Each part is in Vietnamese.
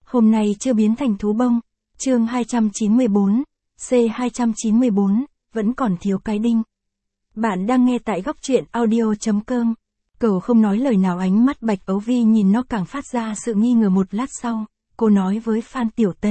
Hôm nay chưa biến thành thú bông. Chương 294, C294, vẫn còn thiếu cái đinh. Bạn đang nghe tại góc truyện audio.com. Cậu không nói lời nào, ánh mắt Bạch Ấu Vi nhìn nó càng phát ra sự nghi ngờ. Một lát sau, cô nói với Phan Tiểu Tân.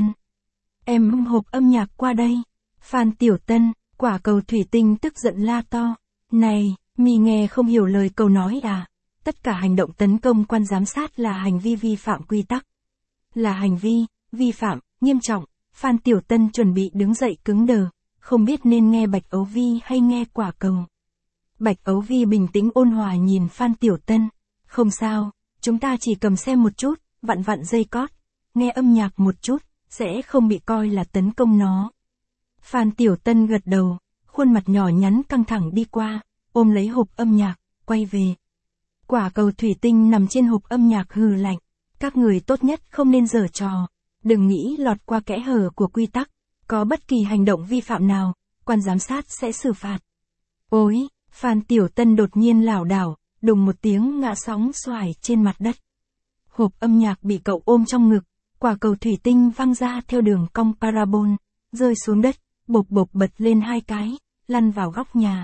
Em bưng hộp âm nhạc qua đây. Phan Tiểu Tân, quả cầu thủy tinh tức giận la to. Này, mì nghe không hiểu lời cậu nói à? Tất cả hành động tấn công quan giám sát là hành vi vi phạm quy tắc. Là hành vi, vi phạm, nghiêm trọng. Phan Tiểu Tân chuẩn bị đứng dậy cứng đờ, không biết nên nghe Bạch Ấu Vi hay nghe quả cầu. Bạch Ấu Vi bình tĩnh ôn hòa nhìn Phan Tiểu Tân. Không sao, chúng ta chỉ cầm xem một chút, vặn vặn dây cót, nghe âm nhạc một chút, sẽ không bị coi là tấn công nó. Phan Tiểu Tân gật đầu, khuôn mặt nhỏ nhắn căng thẳng đi qua, ôm lấy hộp âm nhạc, quay về. Quả cầu thủy tinh nằm trên hộp âm nhạc hừ lạnh. Các người tốt nhất không nên giở trò, đừng nghĩ lọt qua kẽ hở của quy tắc, có bất kỳ hành động vi phạm nào, quan giám sát sẽ xử phạt. Ôi, Phan Tiểu Tân đột nhiên lảo đảo, đùng một tiếng ngã sóng xoài trên mặt đất. Hộp âm nhạc bị cậu ôm trong ngực, quả cầu thủy tinh văng ra theo đường cong parabol, rơi xuống đất, bộp bộp bật lên hai cái, lăn vào góc nhà.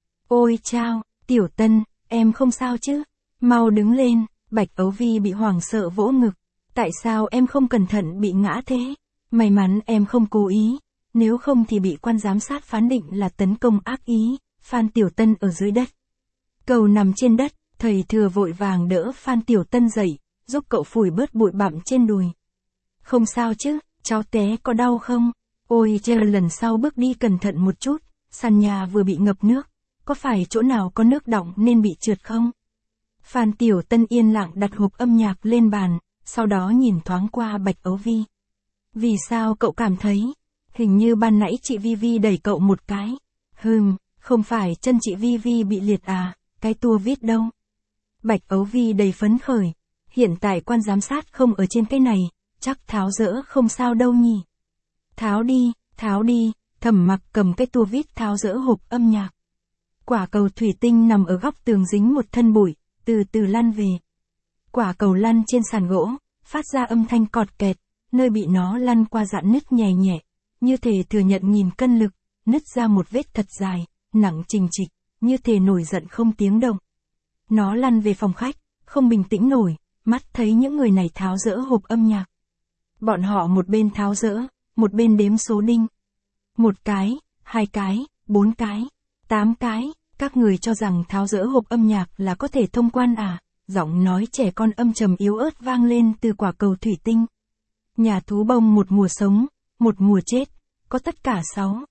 Ôi chao, Tiểu Tân, em không sao chứ? Mau đứng lên. Bạch Ấu Vi bị hoảng sợ vỗ ngực. Tại sao em không cẩn thận bị ngã thế? May mắn em không cố ý, nếu không thì bị quan giám sát phán định là tấn công ác ý. Phan Tiểu Tân ở dưới đất. Cậu nằm trên đất, thầy Thừa vội vàng đỡ Phan Tiểu Tân dậy, giúp cậu phủi bớt bụi bặm trên đùi. Không sao chứ, cháu té có đau không? Ôi trời, lần sau bước đi cẩn thận một chút, sàn nhà vừa bị ngập nước, có phải chỗ nào có nước đọng nên bị trượt không? Phan Tiểu Tân yên lặng đặt hộp âm nhạc lên bàn, sau đó nhìn thoáng qua Bạch Ấu Vi. Vì sao cậu cảm thấy? Hình như ban nãy chị Vi Vi đẩy cậu một cái. Không phải chân chị Vi Vi bị liệt à, cái tua vít đâu? Bạch Ấu Vi đầy phấn khởi. Hiện tại quan giám sát không ở trên cái này, chắc tháo dỡ không sao đâu nhỉ? Tháo đi, Thẩm Mặc cầm cái tua vít tháo dỡ hộp âm nhạc. Quả cầu thủy tinh nằm ở góc tường dính một thân bụi, từ từ lăn về. Quả cầu lăn trên sàn gỗ, phát ra âm thanh cọt kẹt, nơi bị nó lăn qua dạn nứt nhẹ nhẹ, như thể thừa nhận nghìn cân lực, nứt ra một vết thật dài, nặng trình trịch, như thể nổi giận không tiếng động. Nó lăn về phòng khách, không bình tĩnh nổi, mắt thấy những người này tháo dỡ hộp âm nhạc. Bọn họ một bên tháo dỡ, một bên đếm số đinh. 1 cái, 2 cái, 4 cái, 8 cái. Các người cho rằng tháo dỡ hộp âm nhạc là có thể thông quan à? Giọng nói trẻ con âm trầm yếu ớt vang lên từ quả cầu thủy tinh. Nhà thú bông một mùa sống, một mùa chết, có tất cả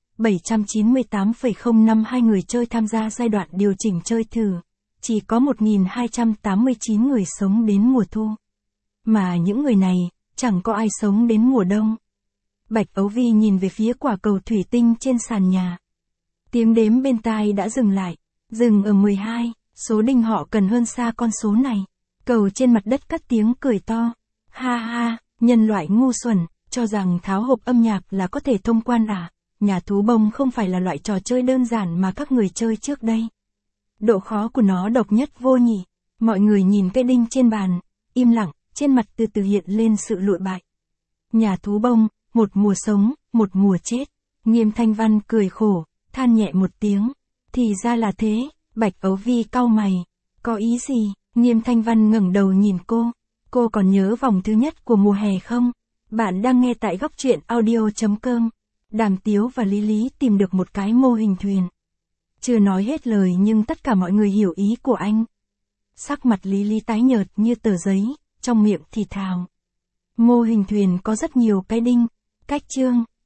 798,052 người chơi tham gia giai đoạn điều chỉnh chơi thử. Chỉ có 1.289 người sống đến mùa thu. Mà những người này, chẳng có ai sống đến mùa đông. Bạch Ấu Vi nhìn về phía quả cầu thủy tinh trên sàn nhà. Tiếng đếm bên tai đã dừng lại, dừng ở 12, số đinh họ cần hơn xa con số này. Cầu trên mặt đất cất tiếng cười to. Ha ha, nhân loại ngu xuẩn, cho rằng tháo hộp âm nhạc là có thể thông quan à? Nhà thú bông không phải là loại trò chơi đơn giản mà các người chơi trước đây. Độ khó của nó độc nhất vô nhị. Mọi người nhìn cái đinh trên bàn, im lặng, trên mặt từ từ hiện lên sự lụi bại. Nhà thú bông, một mùa sống, một mùa chết. Nghiêm Thanh Văn cười khổ, than nhẹ một tiếng. Thì ra là thế. Bạch Ấu Vi cau mày. Có ý gì? Nghiêm Thanh Văn ngẩng đầu nhìn cô. Cô còn nhớ vòng thứ nhất của mùa hè không? Bạn đang nghe tại góc truyện audio.com. Đàm Tiếu và Lý Lý tìm được một cái mô hình thuyền. Chưa nói hết lời nhưng tất cả mọi người hiểu ý của anh. Sắc mặt Lý Lý tái nhợt như tờ giấy, trong miệng thì thào. Mô hình thuyền có rất nhiều cái đinh. Cách chương,